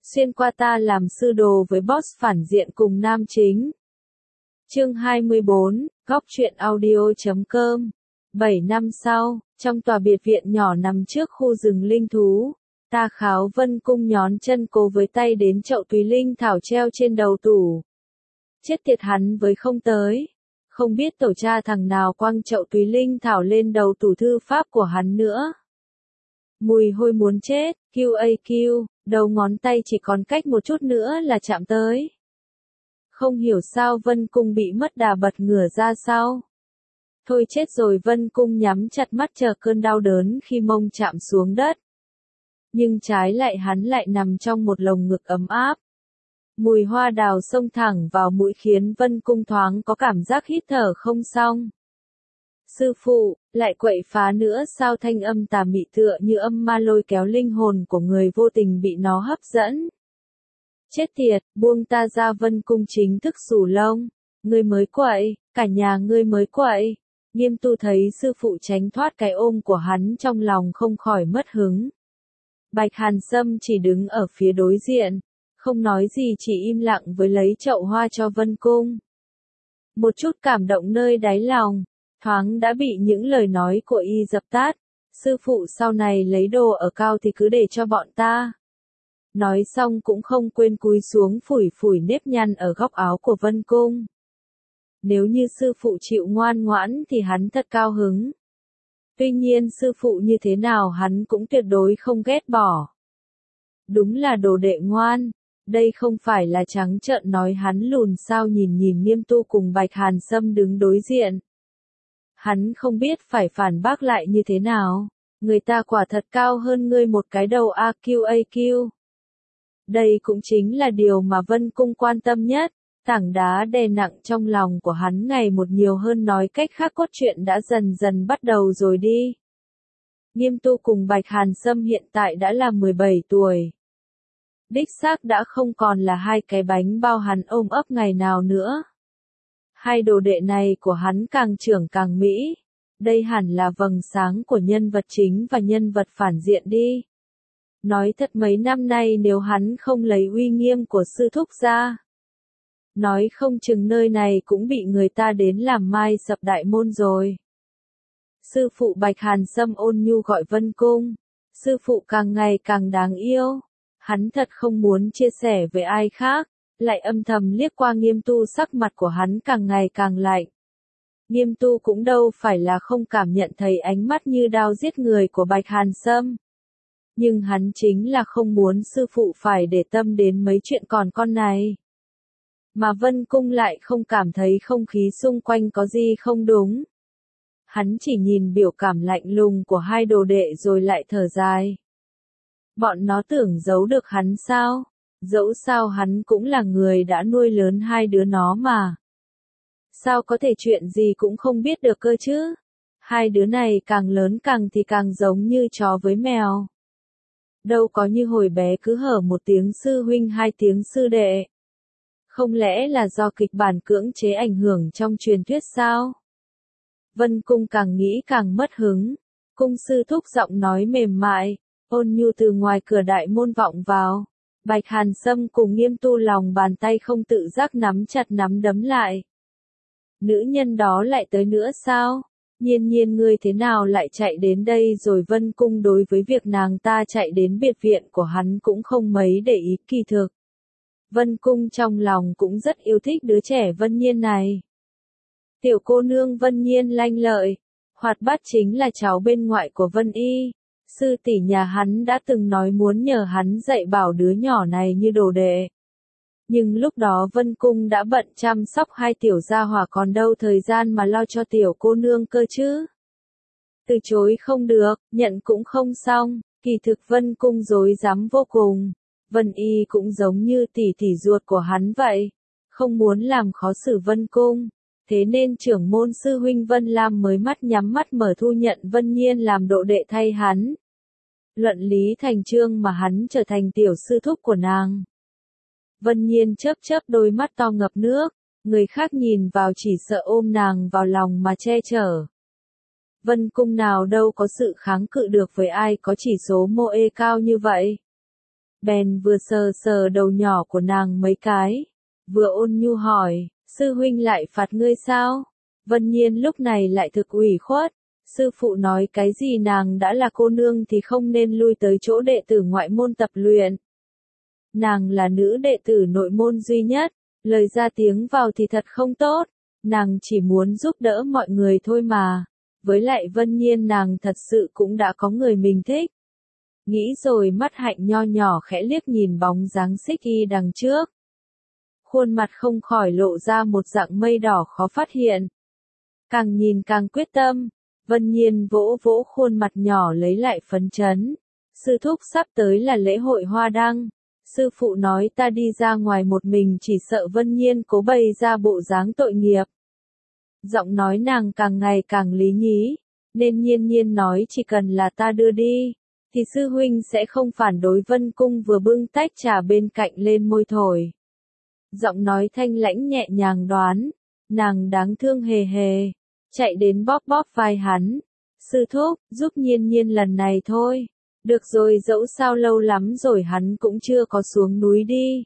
xuyên qua ta làm sư đồ với boss phản diện cùng nam chính. Chương 24, góc truyện audio.com. 7 năm sau, trong tòa biệt viện nhỏ nằm trước khu rừng linh thú, Ta Kháo Vân Cung nhón chân cố với tay đến chậu Tùy Linh Thảo treo trên đầu tủ. Chết tiệt hắn với không tới. Không biết tổ cha thằng nào quăng chậu Tùy Linh Thảo lên đầu tủ thư pháp của hắn nữa. Mùi hôi muốn chết, QAQ, đầu ngón tay chỉ còn cách một chút nữa là chạm tới. Không hiểu sao Vân Cung bị mất đà bật ngửa ra sau. Thôi chết rồi, Vân Cung nhắm chặt mắt chờ cơn đau đớn khi mông chạm xuống đất. Nhưng trái lại hắn lại nằm trong một lồng ngực ấm áp. Mùi hoa đào xông thẳng vào mũi khiến Vân Cung thoáng có cảm giác hít thở không xong. Sư phụ, lại quậy phá nữa sao? Thanh âm tà mị tựa như âm ma lôi kéo linh hồn của người vô tình bị nó hấp dẫn. Chết tiệt, buông ta ra! Vân Cung chính thức xù lông. Ngươi mới quậy, cả nhà ngươi mới quậy. Nghiêm Tu thấy sư phụ tránh thoát cái ôm của hắn trong lòng không khỏi mất hứng. Bạch Hàn Sâm chỉ đứng ở phía đối diện, không nói gì, chỉ im lặng với lấy chậu hoa cho Vân Cung. Một chút cảm động nơi đáy lòng, thoáng đã bị những lời nói của y dập tắt. Sư phụ sau này lấy đồ ở cao thì cứ để cho bọn ta. Nói xong cũng không quên cúi xuống phủi phủi nếp nhăn ở góc áo của Vân Cung. Nếu như sư phụ chịu ngoan ngoãn thì hắn thật cao hứng. Tuy nhiên sư phụ như thế nào hắn cũng tuyệt đối không ghét bỏ. Đúng là đồ đệ ngoan. Đây không phải là trắng trợn nói hắn lùn sao? Nhìn Nghiêm Tu cùng Bạch Hàn Sâm đứng đối diện. Hắn không biết phải phản bác lại như thế nào. Người ta quả thật cao hơn ngươi một cái đầu AQAQ. Đây cũng chính là điều mà Vân Cung quan tâm nhất. Tảng đá đè nặng trong lòng của hắn ngày một nhiều hơn, nói cách khác cốt truyện đã dần dần bắt đầu rồi đi. Nghiêm Tu cùng Bạch Hàn Sâm hiện tại đã là 17 tuổi. Đích xác đã không còn là hai cái bánh bao hắn ôm ấp ngày nào nữa. Hai đồ đệ này của hắn càng trưởng càng mỹ. Đây hẳn là vầng sáng của nhân vật chính và nhân vật phản diện đi. Nói thật, mấy năm nay nếu hắn không lấy uy nghiêm của sư thúc ra, nói không chừng nơi này cũng bị người ta đến làm mai sập đại môn rồi. Sư phụ Bạch Hàn Sâm ôn nhu gọi Vân Cung. Sư phụ càng ngày càng đáng yêu. Hắn thật không muốn chia sẻ với ai khác, lại âm thầm liếc qua Nghiêm Tu, sắc mặt của hắn càng ngày càng lạnh. Nghiêm Tu cũng đâu phải là không cảm nhận thấy ánh mắt như đao giết người của Bạch Hàn Sâm. Nhưng hắn chính là không muốn sư phụ phải để tâm đến mấy chuyện còn con này. Mà Vân Cung lại không cảm thấy không khí xung quanh có gì không đúng. Hắn chỉ nhìn biểu cảm lạnh lùng của hai đồ đệ rồi lại thở dài. Bọn nó tưởng giấu được hắn sao? Dẫu sao hắn cũng là người đã nuôi lớn hai đứa nó mà. Sao có thể chuyện gì cũng không biết được cơ chứ? Hai đứa này càng lớn càng giống như chó với mèo. Đâu có như hồi bé cứ hở một tiếng sư huynh hai tiếng sư đệ. Không lẽ là do kịch bản cưỡng chế ảnh hưởng trong truyền thuyết sao? Vân Cung càng nghĩ càng mất hứng. Cung sư thúc giọng nói mềm mại, ôn nhu từ ngoài cửa đại môn vọng vào. Bạch Hàn Sâm cùng Nghiêm Tu lòng bàn tay không tự giác nắm chặt nắm đấm lại. Nữ nhân đó lại tới nữa sao? Nhiên ngươi thế nào lại chạy đến đây rồi? Vân Cung đối với việc nàng ta chạy đến biệt viện của hắn cũng không mấy để ý. Kỳ thực, Vân Cung trong lòng cũng rất yêu thích đứa trẻ Vân Nhiên này. Tiểu cô nương Vân Nhiên lanh lợi, hoạt bát, chính là cháu bên ngoại của Vân Y. Sư tỷ nhà hắn đã từng nói muốn nhờ hắn dạy bảo đứa nhỏ này như đồ đệ. Nhưng lúc đó Vân Cung đã bận chăm sóc hai tiểu gia hỏa, còn đâu thời gian mà lo cho tiểu cô nương cơ chứ. Từ chối không được, nhận cũng không xong. Kỳ thực Vân Cung rối rắm vô cùng. Vân Y cũng giống như tỷ tỷ ruột của hắn vậy, không muốn làm khó xử Vân Cung. Thế nên trưởng môn sư huynh Vân Lam mới mắt nhắm mắt mở thu nhận Vân Nhiên làm độ đệ thay hắn. Luận lý thành chương mà hắn trở thành tiểu sư thúc của nàng. Vân Nhiên chớp chớp đôi mắt to ngập nước, người khác nhìn vào chỉ sợ ôm nàng vào lòng mà che chở. Vân Cung nào đâu có sự kháng cự được với ai có chỉ số MOE cao như vậy. bèn vừa sờ sờ đầu nhỏ của nàng mấy cái, vừa ôn nhu hỏi, sư huynh lại phạt ngươi sao? Vân Nhiên lúc này lại thực ủy khuất, sư phụ nói cái gì nàng đã là cô nương thì không nên lui tới chỗ đệ tử ngoại môn tập luyện. Nàng là nữ đệ tử nội môn duy nhất, lời ra tiếng vào thì thật không tốt, nàng chỉ muốn giúp đỡ mọi người thôi mà, với lại Vân Nhiên nàng thật sự cũng đã có người mình thích. Nghĩ rồi mắt Hạnh nho nhỏ khẽ liếc nhìn bóng dáng Xích Y đằng trước. Khuôn mặt không khỏi lộ ra một dạng mây đỏ khó phát hiện. Càng nhìn càng quyết tâm, Vân Nhiên vỗ vỗ khuôn mặt nhỏ lấy lại phấn chấn. Sư thúc sắp tới là lễ hội hoa đăng. Sư phụ nói ta đi ra ngoài một mình chỉ sợ Vân Nhiên cố bày ra bộ dáng tội nghiệp. Giọng nói nàng càng ngày càng lý nhí, nên Nhiên Nhiên nói chỉ cần là ta đưa đi, thì sư huynh sẽ không phản đối. Vân Cung vừa bưng tách trà bên cạnh lên môi thổi. Giọng nói thanh lãnh nhẹ nhàng đoán, nàng đáng thương hề hề, chạy đến bóp bóp vai hắn. Sư thúc, giúp Nhiên Nhiên lần này thôi. Được rồi, dẫu sao lâu lắm rồi hắn cũng chưa có xuống núi đi.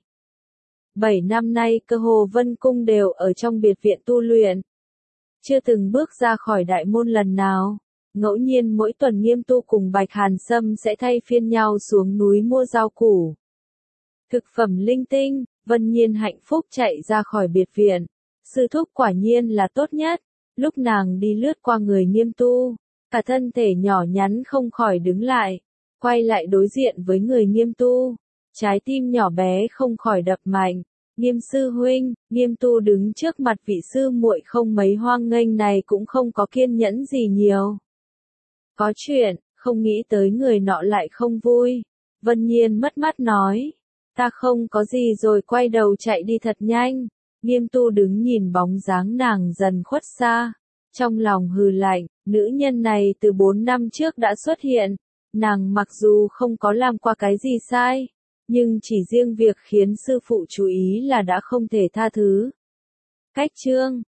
7 năm nay cơ hồ Vân Cung đều ở trong biệt viện tu luyện. Chưa từng bước ra khỏi đại môn lần nào. Ngẫu nhiên mỗi tuần Nghiêm Tu cùng Bạch Hàn Sâm sẽ thay phiên nhau xuống núi mua rau củ, thực phẩm linh tinh. Vân Nhiên hạnh phúc chạy ra khỏi biệt viện. Sư thúc quả nhiên là tốt nhất. Lúc nàng đi lướt qua người Nghiêm Tu, cả thân thể nhỏ nhắn không khỏi đứng lại, quay lại đối diện với người Nghiêm Tu. Trái tim nhỏ bé không khỏi đập mạnh. Nghiêm sư huynh, Nghiêm Tu đứng trước mặt vị sư muội không mấy hoang nghênh này cũng không có kiên nhẫn gì nhiều. Có chuyện, không nghĩ tới người nọ lại không vui. Vân Nhiên mất mát nói, ta không có gì rồi quay đầu chạy đi thật nhanh. Nghiêm Tu đứng nhìn bóng dáng nàng dần khuất xa, trong lòng hừ lạnh, nữ nhân này từ 4 năm trước đã xuất hiện, nàng mặc dù không có làm qua cái gì sai, nhưng chỉ riêng việc khiến sư phụ chú ý là đã không thể tha thứ. Cách chương